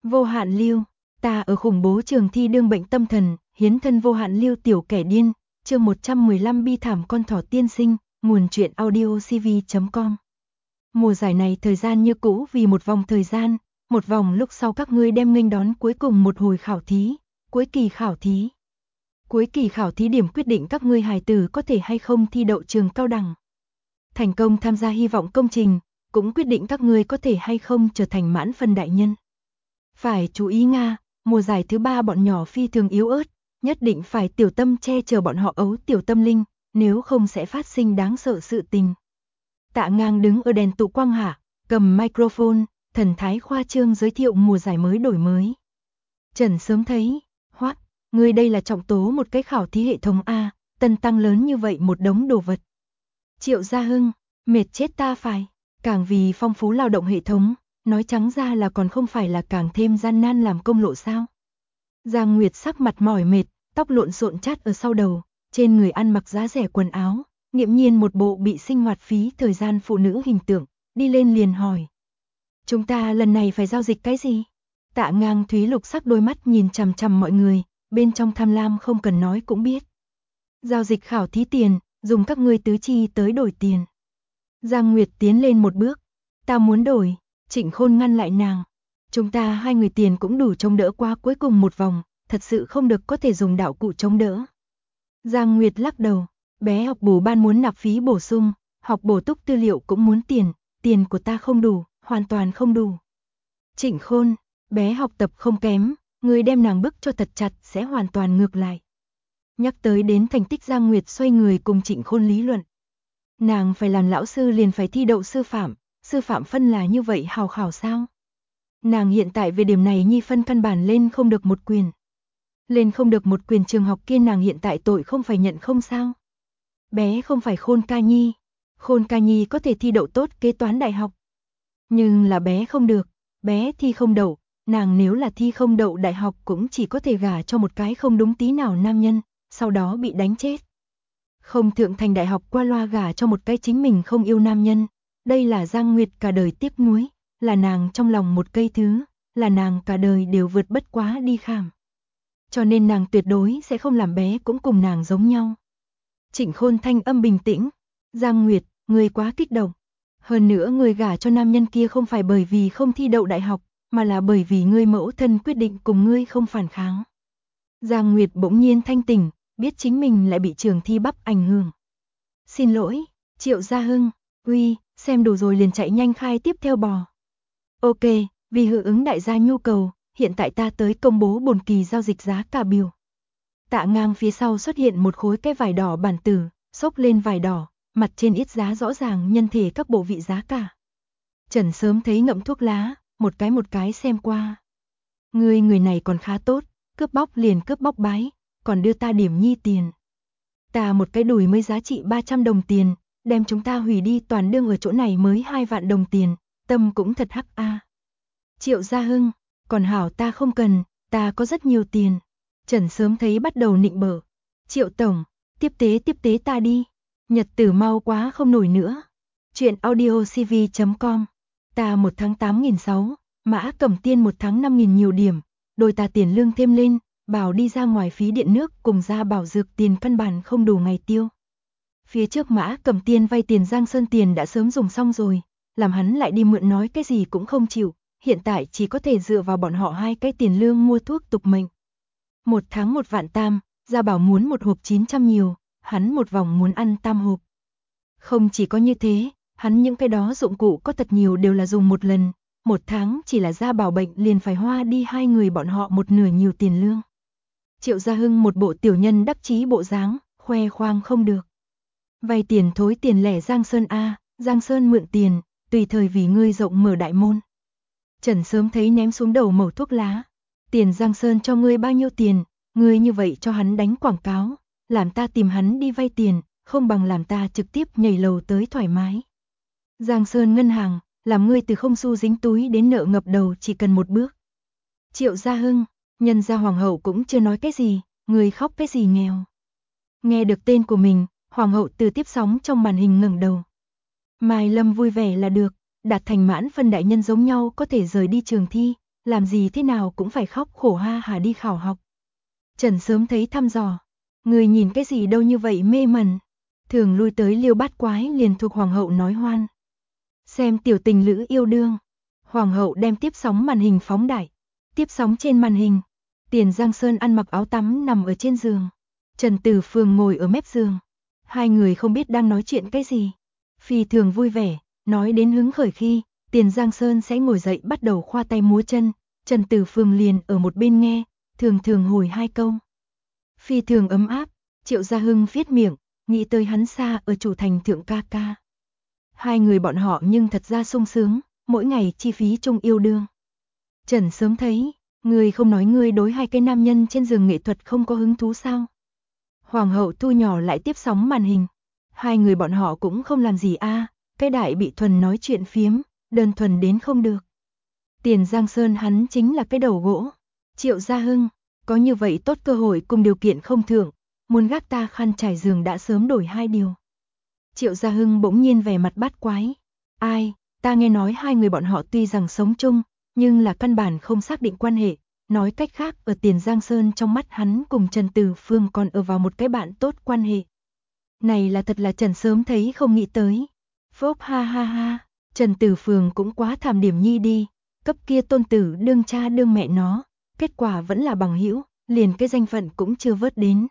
Vô hạn lưu, ta ở khủng bố trường thi đương bệnh tâm thần, hiến thân vô hạn lưu tiểu kẻ điên, chương 115 bi thảm con thỏ tiên sinh, nguồn truyện audio cv.com. Mùa giải này thời gian như cũ vì một vòng thời gian, một vòng lúc sau các ngươi đem nghênh đón cuối cùng một hồi khảo thí, cuối kỳ khảo thí. Cuối kỳ khảo thí điểm quyết định các ngươi hài tử có thể hay không thi đậu trường cao đẳng. Thành công tham gia hy vọng công trình, cũng quyết định các ngươi có thể hay không trở thành mãn phân đại nhân. Phải chú ý Nga, mùa giải thứ 3 bọn nhỏ phi thường yếu ớt, nhất định phải tiểu tâm che chở bọn họ ấu tiểu tâm linh, nếu không sẽ phát sinh đáng sợ sự tình. Tạ Ngang đứng ở đèn tụ quang hạ, cầm microphone, thần thái khoa trương giới thiệu mùa giải mới đổi mới. Trần sớm thấy, Hoắc, ngươi đây là trọng tố một cái khảo thí hệ thống A, tân tăng lớn như vậy một đống đồ vật. Triệu Gia Hưng, mệt chết ta phải, càng vì phong phú lao động hệ thống, nói trắng ra là còn không phải là càng thêm gian nan làm công lộ sao. Giang Nguyệt sắc mặt mỏi mệt, tóc lộn xộn chát ở sau đầu, trên người ăn mặc giá rẻ quần áo, nghiễm nhiên một bộ bị sinh hoạt phí thời gian phụ nữ hình tượng, đi lên liền hỏi. Chúng ta lần này phải giao dịch cái gì? Tạ Ngang Thúy lục sắc đôi mắt nhìn chằm chằm mọi người, bên trong tham lam không cần nói cũng biết. Giao dịch khảo thí tiền, dùng các ngươi tứ chi tới đổi tiền. Giang Nguyệt tiến lên một bước, ta muốn đổi. Trịnh Khôn ngăn lại nàng. Chúng ta hai người tiền cũng đủ chống đỡ qua cuối cùng một vòng, thật sự không được có thể dùng đạo cụ chống đỡ. Giang Nguyệt lắc đầu, bé học bổ ban muốn nạp phí bổ sung, học bổ túc tư liệu cũng muốn tiền, tiền của ta không đủ, hoàn toàn không đủ. Trịnh Khôn, bé học tập không kém, người đem nàng bức cho thật chặt sẽ hoàn toàn ngược lại. Nhắc tới đến thành tích Giang Nguyệt xoay người cùng Trịnh Khôn lý luận. Nàng phải làm lão sư liền phải thi đậu sư phạm phân là như vậy hào khảo sao? Nàng hiện tại về điểm này nhi phân căn bản lên không được một quyền. Lên không được một quyền trường học kia nàng hiện tại tội không phải nhận không sao? Bé không phải Khôn ca nhi có thể thi đậu tốt kế toán đại học. Nhưng là bé không được, bé thi không đậu, nàng nếu là thi không đậu đại học cũng chỉ có thể gả cho một cái không đúng tí nào nam nhân, sau đó bị đánh chết. Không thượng thành đại học qua loa gả cho một cái chính mình không yêu nam nhân. Đây là Giang Nguyệt cả đời tiếc nuối, là nàng trong lòng một cây thứ, là nàng cả đời đều vượt bất quá đi khảm. Cho nên nàng tuyệt đối sẽ không làm bé cũng cùng nàng giống nhau. Trịnh Khôn thanh âm bình tĩnh, Giang Nguyệt, ngươi quá kích động. Hơn nữa ngươi gả cho nam nhân kia không phải bởi vì không thi đậu đại học, mà là bởi vì ngươi mẫu thân quyết định cùng ngươi không phản kháng. Giang Nguyệt bỗng nhiên thanh tỉnh, biết chính mình lại bị trường thi bắp ảnh hưởng. Xin lỗi, Triệu Gia Hưng, uy, xem đủ rồi liền chạy nhanh khai tiếp theo bò. Ok, vì hưởng ứng đại gia nhu cầu, hiện tại ta tới công bố bổn kỳ giao dịch giá cả biểu. Tạ Ngang phía sau xuất hiện một khối cái vải đỏ bản tử, xốc lên vải đỏ, mặt trên ít giá rõ ràng nhân thể các bộ vị giá cả. Trần sớm thấy ngậm thuốc lá, một cái xem qua. Người này còn khá tốt, cướp bóc liền cướp bóc bái, còn đưa ta điểm nhi tiền. Ta một cái đùi mới giá trị 300 đồng tiền, đem chúng ta hủy đi toàn đương ở chỗ này mới 2 vạn đồng tiền, tâm cũng thật hắc a. Triệu Gia Hưng, còn hảo ta không cần, ta có rất nhiều tiền. Trần sớm thấy bắt đầu nịnh bợ. Triệu tổng, tiếp tế ta đi. Nhật tử mau quá không nổi nữa. Chuyện audio cv.com. Ta 1 tháng 8.600, Mã Cẩm Tiên 1 tháng 5.000 nhiều điểm, đôi ta tiền lương thêm lên, bảo đi ra ngoài phí điện nước cùng ra bảo dược tiền căn bản không đủ ngày tiêu. Phía trước Mã Cẩm Tiên vay tiền Giang Sơn tiền đã sớm dùng xong rồi, làm hắn lại đi mượn nói cái gì cũng không chịu, hiện tại chỉ có thể dựa vào bọn họ hai cái tiền lương mua thuốc tục mệnh. 1 tháng 1 vạn tam, Gia Bảo muốn một hộp 900 nhiều, hắn một vòng muốn ăn tam hộp. Không chỉ có như thế, hắn những cái đó dụng cụ có thật nhiều đều là dùng một lần, 1 tháng chỉ là Gia Bảo bệnh liền phải hoa đi hai người bọn họ một nửa nhiều tiền lương. Triệu Gia Hưng một bộ tiểu nhân đắc chí bộ dáng, khoe khoang không được. Vay tiền thối tiền lẻ Giang Sơn a, Giang Sơn mượn tiền, tùy thời vì ngươi rộng mở đại môn. Trần sớm thấy ném xuống đầu mẩu thuốc lá. Tiền Giang Sơn cho ngươi bao nhiêu tiền, ngươi như vậy cho hắn đánh quảng cáo, làm ta tìm hắn đi vay tiền, không bằng làm ta trực tiếp nhảy lầu tới thoải mái. Giang Sơn ngân hàng, làm ngươi từ không xu dính túi đến nợ ngập đầu chỉ cần một bước. Triệu Gia Hưng, nhân gia hoàng hậu cũng chưa nói cái gì, ngươi khóc cái gì nghèo. Nghe được tên của mình, hoàng hậu từ tiếp sóng trong màn hình ngẩng đầu. Mai Lâm vui vẻ là được, đạt thành mãn phân đại nhân giống nhau có thể rời đi trường thi, làm gì thế nào cũng phải khóc khổ ha hả đi khảo học. Trần Sớm thấy thăm dò, người nhìn cái gì đâu như vậy mê mẩn. Thường lui tới Liêu Bát Quái liền thuộc hoàng hậu nói hoan. Xem tiểu tình lữ yêu đương. Hoàng hậu đem tiếp sóng màn hình phóng đại. Tiếp sóng trên màn hình, Tiền Giang Sơn ăn mặc áo tắm nằm ở trên giường. Trần Tử Phương ngồi ở mép giường. Hai người không biết đang nói chuyện cái gì. Phi thường vui vẻ, nói đến hứng khởi khi, Tiền Giang Sơn sẽ ngồi dậy bắt đầu khoa tay múa chân. Trần Tử Phương liền ở một bên nghe, thường thường hồi hai câu. Phi thường ấm áp, Triệu Gia Hưng viết miệng, nghĩ tới hắn xa ở chủ thành thượng ca ca. Hai người bọn họ nhưng thật ra sung sướng, mỗi ngày chi phí chung yêu đương. Trần Sớm thấy, người không nói người đối hai cái nam nhân trên giường nghệ thuật không có hứng thú sao? Hoàng hậu thu nhỏ lại tiếp sóng màn hình. Hai người bọn họ cũng không làm gì a, cái đại bị thuần nói chuyện phiếm, đơn thuần đến không được. Tiền Giang Sơn hắn chính là cái đầu gỗ. Triệu Gia Hưng, có như vậy tốt cơ hội cùng điều kiện không thượng, muốn gác ta khăn trải giường đã sớm đổi hai điều. Triệu Gia Hưng bỗng nhiên vẻ mặt bát quái. Ai, ta nghe nói hai người bọn họ tuy rằng sống chung, nhưng là căn bản không xác định quan hệ. Nói cách khác ở Tiền Giang Sơn trong mắt hắn cùng Trần Tử Phương còn ở vào một cái bạn tốt quan hệ. Này là thật là Trần Sớm thấy không nghĩ tới. Phốp ha ha ha, Trần Tử Phương cũng quá thảm điểm nhi đi. Cấp kia tôn tử đương cha đương mẹ nó, kết quả vẫn là bằng hữu, liền cái danh phận cũng chưa vớt đến.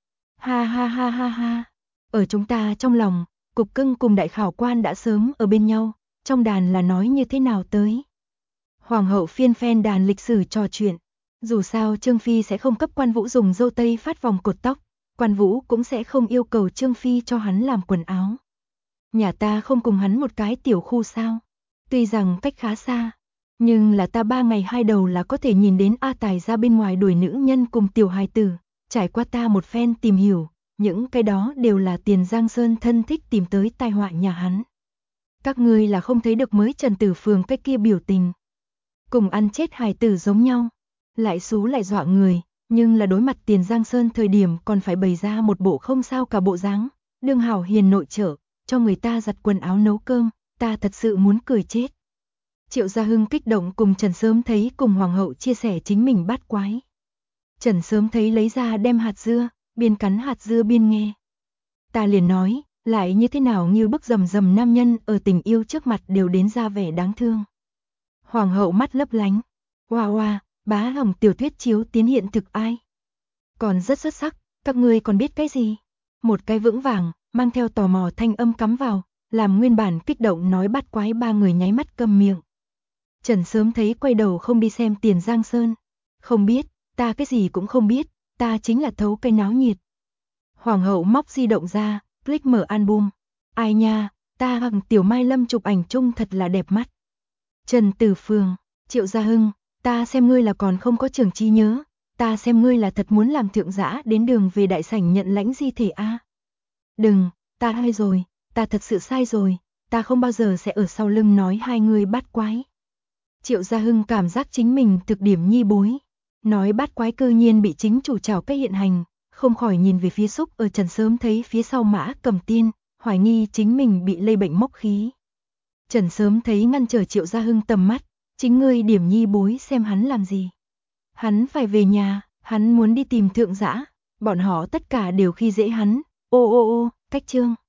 Ha ha ha ha ha, ở chúng ta trong lòng, Cục Cưng cùng đại khảo quan đã sớm ở bên nhau, trong đàn là nói như thế nào tới. Hoàng hậu phiên phen đàn lịch sử trò chuyện, dù sao Trương Phi sẽ không cấp Quan Vũ dùng dâu tây phát vòng cột tóc, Quan Vũ cũng sẽ không yêu cầu Trương Phi cho hắn làm quần áo. Nhà ta không cùng hắn một cái tiểu khu sao, tuy rằng cách khá xa, nhưng là ta 3 ngày 2 đầu là có thể nhìn đến A Tài ra bên ngoài đuổi nữ nhân cùng tiểu hài tử, trải qua ta một phen tìm hiểu, những cái đó đều là Tiền Giang Sơn thân thích tìm tới tai họa nhà hắn. Các ngươi là không thấy được mới Trần Tử Phương cái kia biểu tình. Cùng ăn chết hài tử giống nhau, lại xú lại dọa người, nhưng là đối mặt Tiền Giang Sơn thời điểm còn phải bày ra một bộ không sao cả bộ dáng, đương hảo hiền nội trợ, cho người ta giặt quần áo nấu cơm, ta thật sự muốn cười chết. Triệu Gia Hưng kích động cùng Trần Sớm thấy cùng Hoàng hậu chia sẻ chính mình bát quái. Trần Sớm thấy lấy ra đem hạt dưa, biên cắn hạt dưa biên nghe. Ta liền nói, lại như thế nào như bức rầm rầm nam nhân ở tình yêu trước mặt đều đến ra vẻ đáng thương. Hoàng hậu mắt lấp lánh. Wow wow, bá hồng tiểu thuyết chiếu tiến hiện thực ai? Còn rất xuất sắc, các ngươi còn biết cái gì? Một cái vững vàng, mang theo tò mò thanh âm cắm vào, làm nguyên bản kích động nói bát quái ba người nháy mắt câm miệng. Trần Sớm thấy quay đầu không đi xem Tiền Giang Sơn. Không biết, ta cái gì cũng không biết, ta chính là thấu cây náo nhiệt. Hoàng hậu móc di động ra, click mở album. Ai nha, ta hằng Tiểu Mai Lâm chụp ảnh chung thật là đẹp mắt. Trần Tử Phương, Triệu Gia Hưng, ta xem ngươi là còn không có trưởng trí nhớ, ta xem ngươi là thật muốn làm thượng dã đến đường về đại sảnh nhận lãnh di thể a. Đừng, ta hay rồi, ta thật sự sai rồi, ta không bao giờ sẽ ở sau lưng nói hai người bát quái. Triệu Gia Hưng cảm giác chính mình thực điểm nhi bối, nói bát quái cư nhiên bị chính chủ trảo cách hiện hành, không khỏi nhìn về phía Xúc ở Trần Sớm thấy phía sau Mã Cầm Tiên, hoài nghi chính mình bị lây bệnh mốc khí. Trần Sớm thấy ngăn trở Triệu Gia Hưng tầm mắt, chính ngươi điểm nhi bối xem hắn làm gì. Hắn phải về nhà, hắn muốn đi tìm thượng dã, bọn họ tất cả đều khi dễ hắn, ô ô ô, cách chương.